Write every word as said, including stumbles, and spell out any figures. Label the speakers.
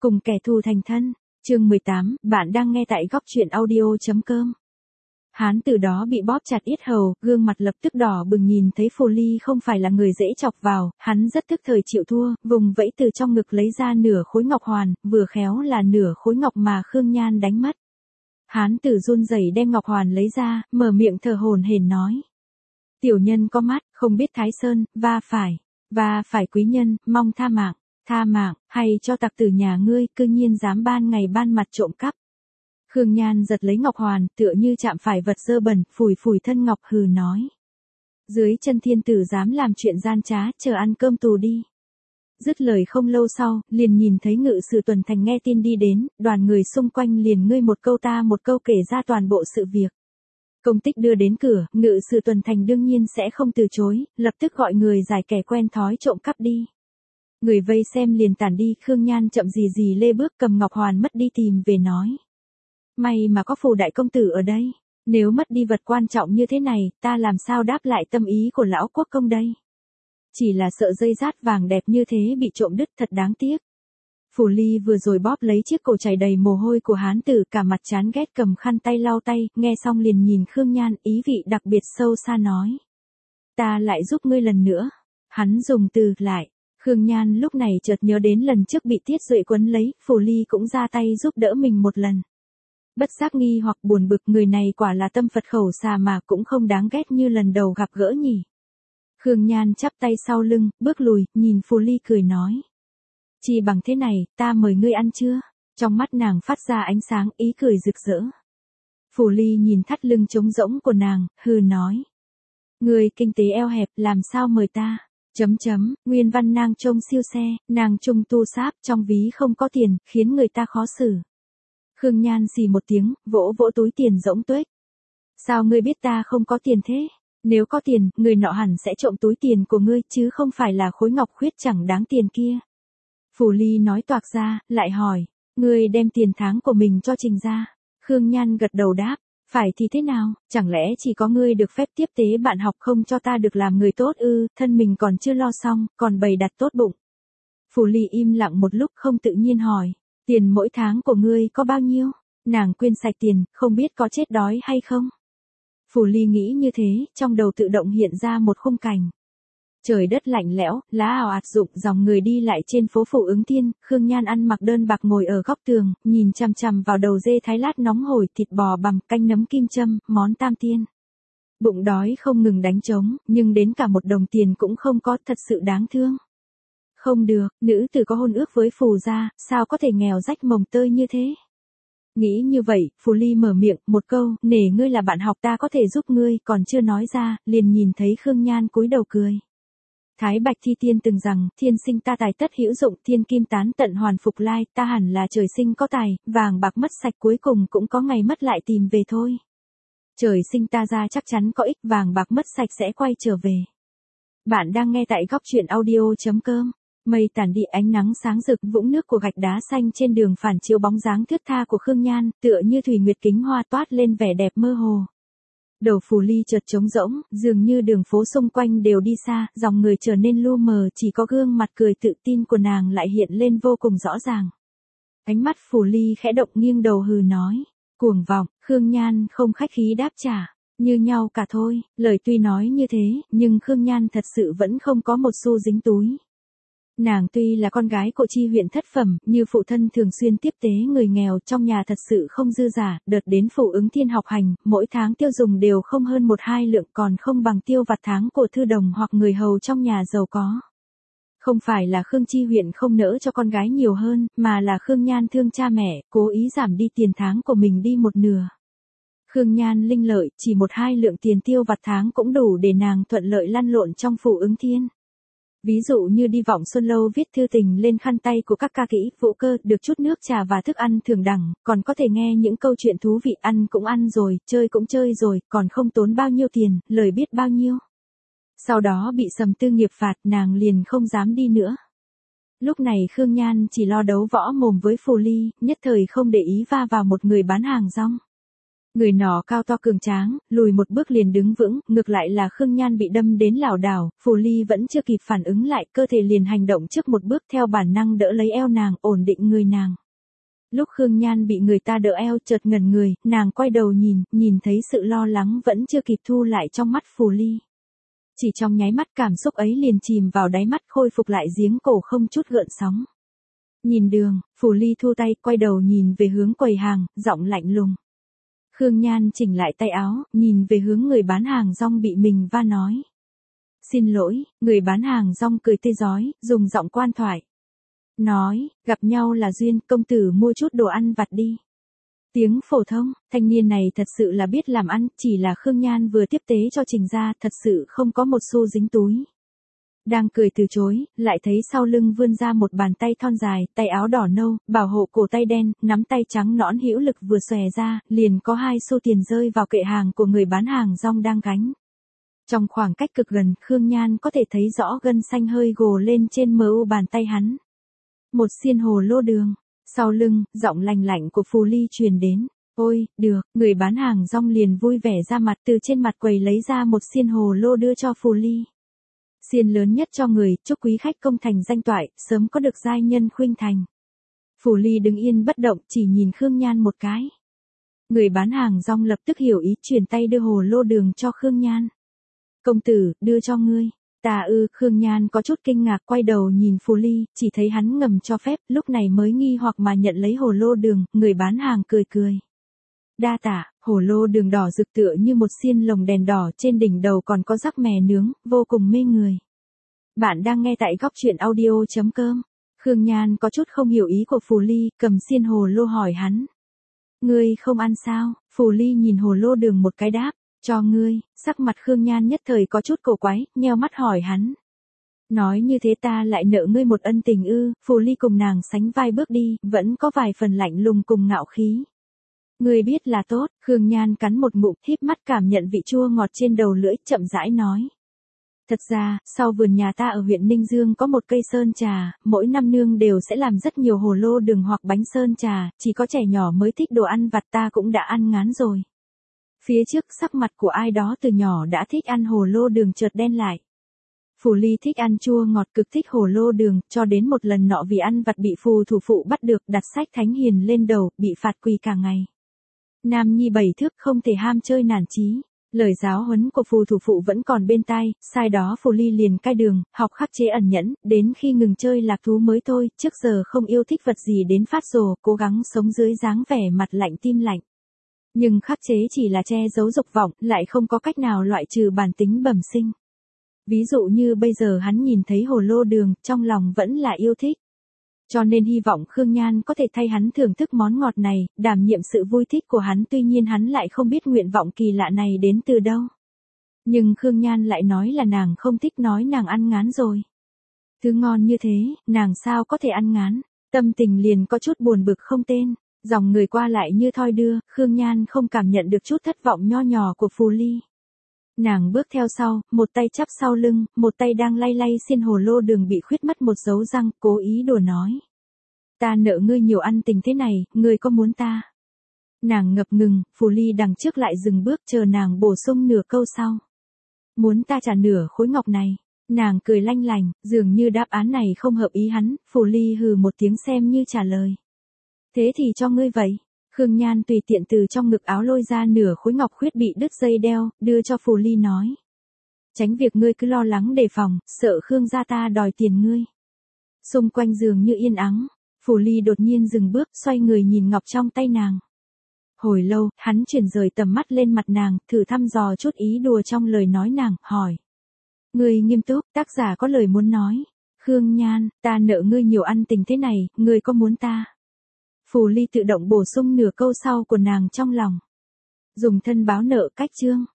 Speaker 1: Cùng kẻ thù thành thân. Chương mười tám, bạn đang nghe tại góc truyện audio.com. Hán từ đó bị bóp chặt yết hầu, gương mặt lập tức đỏ bừng, nhìn thấy Phù Ly không phải là người dễ chọc vào, hắn rất tức thời chịu thua, vùng vẫy từ trong ngực lấy ra nửa khối ngọc hoàn, vừa khéo là nửa khối ngọc mà Khương Nhan đánh mất. Hán tử run rẩy đem ngọc hoàn lấy ra, mở miệng thở hổn hển nói. Tiểu nhân có mắt, không biết Thái Sơn, va phải, va phải quý nhân, mong tha mạng, tha mạng, hay cho tặc tử nhà ngươi, cư nhiên dám ban ngày ban mặt trộm cắp. Khương Nhan giật lấy ngọc hoàn, tựa như chạm phải vật dơ bẩn, phủi phủi thân ngọc hừ nói. Dưới chân thiên tử dám làm chuyện gian trá, chờ ăn cơm tù đi. Dứt lời không lâu sau, liền nhìn thấy ngự sử tuần thành nghe tin đi đến, đoàn người xung quanh liền ngươi một câu ta một câu kể ra toàn bộ sự việc. Công tích đưa đến cửa, ngự sử tuần thành đương nhiên sẽ không từ chối, lập tức gọi người giải kẻ quen thói trộm cắp đi. Người vây xem liền tản đi, Khương Nhan chậm gì gì lê bước cầm ngọc hoàn mất đi tìm về nói. May mà có Phù đại công tử ở đây, nếu mất đi vật quan trọng như thế này, ta làm sao đáp lại tâm ý của lão quốc công đây. Chỉ là sợ dây dát vàng đẹp như thế bị trộm đứt, thật đáng tiếc. Phù Ly vừa rồi bóp lấy chiếc cổ chảy đầy mồ hôi của hán tử, cả mặt chán ghét cầm khăn tay lau tay, nghe xong liền nhìn Khương Nhan, ý vị đặc biệt sâu xa nói. Ta lại giúp ngươi lần nữa. Hắn dùng từ lại. Khương Nhan lúc này chợt nhớ đến lần trước bị Tiết Duệ quấn lấy, Phù Ly cũng ra tay giúp đỡ mình một lần. Bất giác nghi hoặc buồn bực, người này quả là tâm Phật khẩu xà mà cũng không đáng ghét như lần đầu gặp gỡ nhỉ. Khương Nhan chắp tay sau lưng, bước lùi, nhìn Phù Ly cười nói. Chỉ bằng thế này, ta mời ngươi ăn chưa? Trong mắt nàng phát ra ánh sáng, ý cười rực rỡ. Phù Ly nhìn thắt lưng trống rỗng của nàng, hừ nói. Ngươi kinh tế eo hẹp, làm sao mời ta? Chấm chấm, nguyên văn nàng trông siêu xe, nàng trung tu sáp, trong ví không có tiền, khiến người ta khó xử. Khương Nhan xì một tiếng, vỗ vỗ túi tiền rỗng tuếch. Sao ngươi biết ta không có tiền thế? Nếu có tiền, người nọ hẳn sẽ trộm túi tiền của ngươi, chứ không phải là khối ngọc khuyết chẳng đáng tiền kia. Phù Ly nói toạc ra, lại hỏi, ngươi đem tiền tháng của mình cho Trình ra. Khương Nhan gật đầu đáp, phải thì thế nào, chẳng lẽ chỉ có ngươi được phép tiếp tế bạn học không cho ta được làm người tốt ư, thân mình còn chưa lo xong, còn bày đặt tốt bụng. Phù Ly im lặng một lúc không tự nhiên hỏi, tiền mỗi tháng của ngươi có bao nhiêu? Nàng quên sạch tiền, không biết có chết đói hay không? Phù Ly nghĩ như thế, trong đầu tự động hiện ra một khung cảnh. Trời đất lạnh lẽo, lá ào ạt rụng, dòng người đi lại trên phố Phủ Ứng Thiên, Khương Nhan ăn mặc đơn bạc ngồi ở góc tường, nhìn chằm chằm vào đầu dê thái lát nóng hổi, thịt bò bằm, canh nấm kim châm, món tam tiên. Bụng đói không ngừng đánh trống, nhưng đến cả một đồng tiền cũng không có, thật sự đáng thương. Không được, nữ tử có hôn ước với Phù gia, sao có thể nghèo rách mồng tơi như thế? Nghĩ như vậy, Phù Ly mở miệng, một câu, nể ngươi là bạn học ta có thể giúp ngươi, còn chưa nói ra, liền nhìn thấy Khương Nhan cúi đầu cười. Thái Bạch Thi Tiên từng rằng, thiên sinh ta tài tất hữu dụng, thiên kim tán tận hoàn phục lai, ta hẳn là trời sinh có tài, vàng bạc mất sạch cuối cùng cũng có ngày mất lại tìm về thôi. Trời sinh ta ra chắc chắn có ích, vàng bạc mất sạch sẽ quay trở về. Bạn đang nghe tại góc truyện audio.com. Mây tản đi, ánh nắng sáng rực, vũng nước của gạch đá xanh trên đường phản chiếu bóng dáng thướt tha của Khương Nhan, tựa như thủy nguyệt kính hoa toát lên vẻ đẹp mơ hồ. Đầu Phù Ly chợt trống rỗng, dường như đường phố xung quanh đều đi xa, dòng người trở nên lu mờ, chỉ có gương mặt cười tự tin của nàng lại hiện lên vô cùng rõ ràng. Ánh mắt Phù Ly khẽ động, nghiêng đầu hừ nói, cuồng vọng. Khương Nhan không khách khí đáp trả, như nhau cả thôi. Lời tuy nói như thế, nhưng Khương Nhan thật sự vẫn không có một xu dính túi. Nàng tuy là con gái của chi huyện thất phẩm, như phụ thân thường xuyên tiếp tế người nghèo, trong nhà thật sự không dư giả, đợt đến Phủ Ứng Thiên học hành, mỗi tháng tiêu dùng đều không hơn một hai lượng, còn không bằng tiêu vặt tháng của thư đồng hoặc người hầu trong nhà giàu có. Không phải là Khương chi huyện không nỡ cho con gái nhiều hơn, mà là Khương Nhan thương cha mẹ, cố ý giảm đi tiền tháng của mình đi một nửa. Khương Nhan linh lợi, chỉ một hai lượng tiền tiêu vặt tháng cũng đủ để nàng thuận lợi lăn lộn trong Phủ Ứng Thiên. Ví dụ như đi Vọng Xuân Lâu viết thư tình lên khăn tay của các ca kỹ, vũ cơ, được chút nước trà và thức ăn thường đẳng, còn có thể nghe những câu chuyện thú vị, ăn cũng ăn rồi, chơi cũng chơi rồi, còn không tốn bao nhiêu tiền, lời biết bao nhiêu. Sau đó bị Sầm Tư nghiệp phạt, nàng liền không dám đi nữa. Lúc này Khương Nhan chỉ lo đấu võ mồm với Phù Ly, nhất thời không để ý va vào một người bán hàng rong. Người nọ cao to cường tráng, lùi một bước liền đứng vững, ngược lại là Khương Nhan bị đâm đến lảo đảo, Phù Ly vẫn chưa kịp phản ứng lại, cơ thể liền hành động trước một bước theo bản năng đỡ lấy eo nàng, ổn định người nàng. Lúc Khương Nhan bị người ta đỡ eo chợt ngẩn người, nàng quay đầu nhìn, nhìn thấy sự lo lắng vẫn chưa kịp thu lại trong mắt Phù Ly. Chỉ trong nháy mắt cảm xúc ấy liền chìm vào đáy mắt khôi phục lại giếng cổ không chút gợn sóng. Nhìn đường, Phù Ly thu tay quay đầu nhìn về hướng quầy hàng, giọng lạnh lùng. Khương Nhan chỉnh lại tay áo, nhìn về hướng người bán hàng rong bị mình va nói. Xin lỗi, người bán hàng rong cười tươi rói, dùng giọng quan thoại. Nói, gặp nhau là duyên, công tử mua chút đồ ăn vặt đi. Tiếng phổ thông, thanh niên này thật sự là biết làm ăn, chỉ là Khương Nhan vừa tiếp tế cho Trình ra, thật sự không có một xu dính túi. Đang cười từ chối, lại thấy sau lưng vươn ra một bàn tay thon dài, tay áo đỏ nâu, bảo hộ cổ tay đen, nắm tay trắng nõn hữu lực vừa xòe ra, liền có hai xu tiền rơi vào kệ hàng của người bán hàng rong đang gánh. Trong khoảng cách cực gần, Khương Nhan có thể thấy rõ gân xanh hơi gồ lên trên mờ u bàn tay hắn. Một xiên hồ lô đường. Sau lưng, giọng lành lạnh của Phù Ly truyền đến. Ôi, được, người bán hàng rong liền vui vẻ ra mặt từ trên mặt quầy lấy ra một xiên hồ lô đưa cho Phù Ly. Xiên lớn nhất cho người, chúc quý khách công thành danh toại, sớm có được giai nhân khuynh thành. Phù Ly đứng yên bất động, chỉ nhìn Khương Nhan một cái. Người bán hàng rong lập tức hiểu ý, chuyển tay đưa hồ lô đường cho Khương Nhan. Công tử, đưa cho ngươi. Ta ư, Khương Nhan có chút kinh ngạc quay đầu nhìn Phù Ly, chỉ thấy hắn ngầm cho phép, lúc này mới nghi hoặc mà nhận lấy hồ lô đường, người bán hàng cười cười. Đa tạ, hồ lô đường đỏ rực tựa như một xiên lồng đèn đỏ, trên đỉnh đầu còn có rắc mè nướng, vô cùng mê người. Bạn đang nghe tại góc truyện audio chấm com. Khương Nhan có chút không hiểu ý của Phù Ly, cầm xiên hồ lô hỏi hắn. Ngươi không ăn sao? Phù Ly nhìn hồ lô đường một cái đáp. Cho ngươi, sắc mặt Khương Nhan nhất thời có chút cổ quái, nheo mắt hỏi hắn. Nói như thế ta lại nợ ngươi một ân tình ư? Phù Ly cùng nàng sánh vai bước đi, vẫn có vài phần lạnh lùng cùng ngạo khí. Ngươi biết là tốt, Khương Nhan cắn một ngụm, híp mắt cảm nhận vị chua ngọt trên đầu lưỡi, chậm rãi nói. Thật ra, sau vườn nhà ta ở huyện Ninh Dương có một cây sơn trà, mỗi năm nương đều sẽ làm rất nhiều hồ lô đường hoặc bánh sơn trà, chỉ có trẻ nhỏ mới thích đồ ăn vặt, ta cũng đã ăn ngán rồi. Phía trước sắc mặt của ai đó từ nhỏ đã thích ăn hồ lô đường chợt đen lại. Phù Ly thích ăn chua ngọt, cực thích hồ lô đường, cho đến một lần nọ vì ăn vặt bị phù thủ phụ bắt được, đặt sách thánh hiền lên đầu, bị phạt quỳ cả ngày. Nam nhi bảy thước không thể ham chơi nản chí. Lời giáo huấn của phù thủ phụ vẫn còn bên tai, sai đó Phù Ly liền cai đường, học khắc chế ẩn nhẫn, đến khi ngừng chơi lạc thú mới thôi, trước giờ không yêu thích vật gì đến phát rồ, cố gắng sống dưới dáng vẻ mặt lạnh tim lạnh. Nhưng khắc chế chỉ là che giấu dục vọng, lại không có cách nào loại trừ bản tính bẩm sinh. Ví dụ như bây giờ hắn nhìn thấy hồ lô đường, trong lòng vẫn là yêu thích. Cho nên hy vọng Khương Nhan có thể thay hắn thưởng thức món ngọt này, đảm nhiệm sự vui thích của hắn, tuy nhiên hắn lại không biết nguyện vọng kỳ lạ này đến từ đâu. Nhưng Khương Nhan lại nói là nàng không thích, nói nàng ăn ngán rồi. Thứ ngon như thế, nàng sao có thể ăn ngán, tâm tình liền có chút buồn bực không tên. Dòng người qua lại như thoi đưa, Khương Nhan không cảm nhận được chút thất vọng nho nhỏ của Phù Ly. Nàng bước theo sau, một tay chắp sau lưng, một tay đang lay lay xiên hồ lô đường bị khuyết mất một dấu răng, cố ý đùa nói. Ta nợ ngươi nhiều ăn tình thế này, ngươi có muốn ta? Nàng ngập ngừng, Phù Ly đằng trước lại dừng bước chờ nàng bổ sung nửa câu sau. Muốn ta trả nửa khối ngọc này? Nàng cười lanh lành, dường như đáp án này không hợp ý hắn, Phù Ly hừ một tiếng xem như trả lời. Thế thì cho ngươi vậy. Khương Nhan tùy tiện từ trong ngực áo lôi ra nửa khối ngọc khuyết bị đứt dây đeo, đưa cho Phù Ly nói. Tránh việc ngươi cứ lo lắng đề phòng, sợ Khương gia ta đòi tiền ngươi. Xung quanh giường như yên ắng, Phù Ly đột nhiên dừng bước, xoay người nhìn ngọc trong tay nàng. Hồi lâu, hắn chuyển rời tầm mắt lên mặt nàng, thử thăm dò chút ý đùa trong lời nói nàng, hỏi. Ngươi nghiêm túc, tác giả có lời muốn nói. Khương Nhan, ta nợ ngươi nhiều ăn tình thế này, ngươi có muốn ta? Phù Ly tự động bổ sung nửa câu sau của nàng trong lòng. Dùng thân báo nợ cách chương.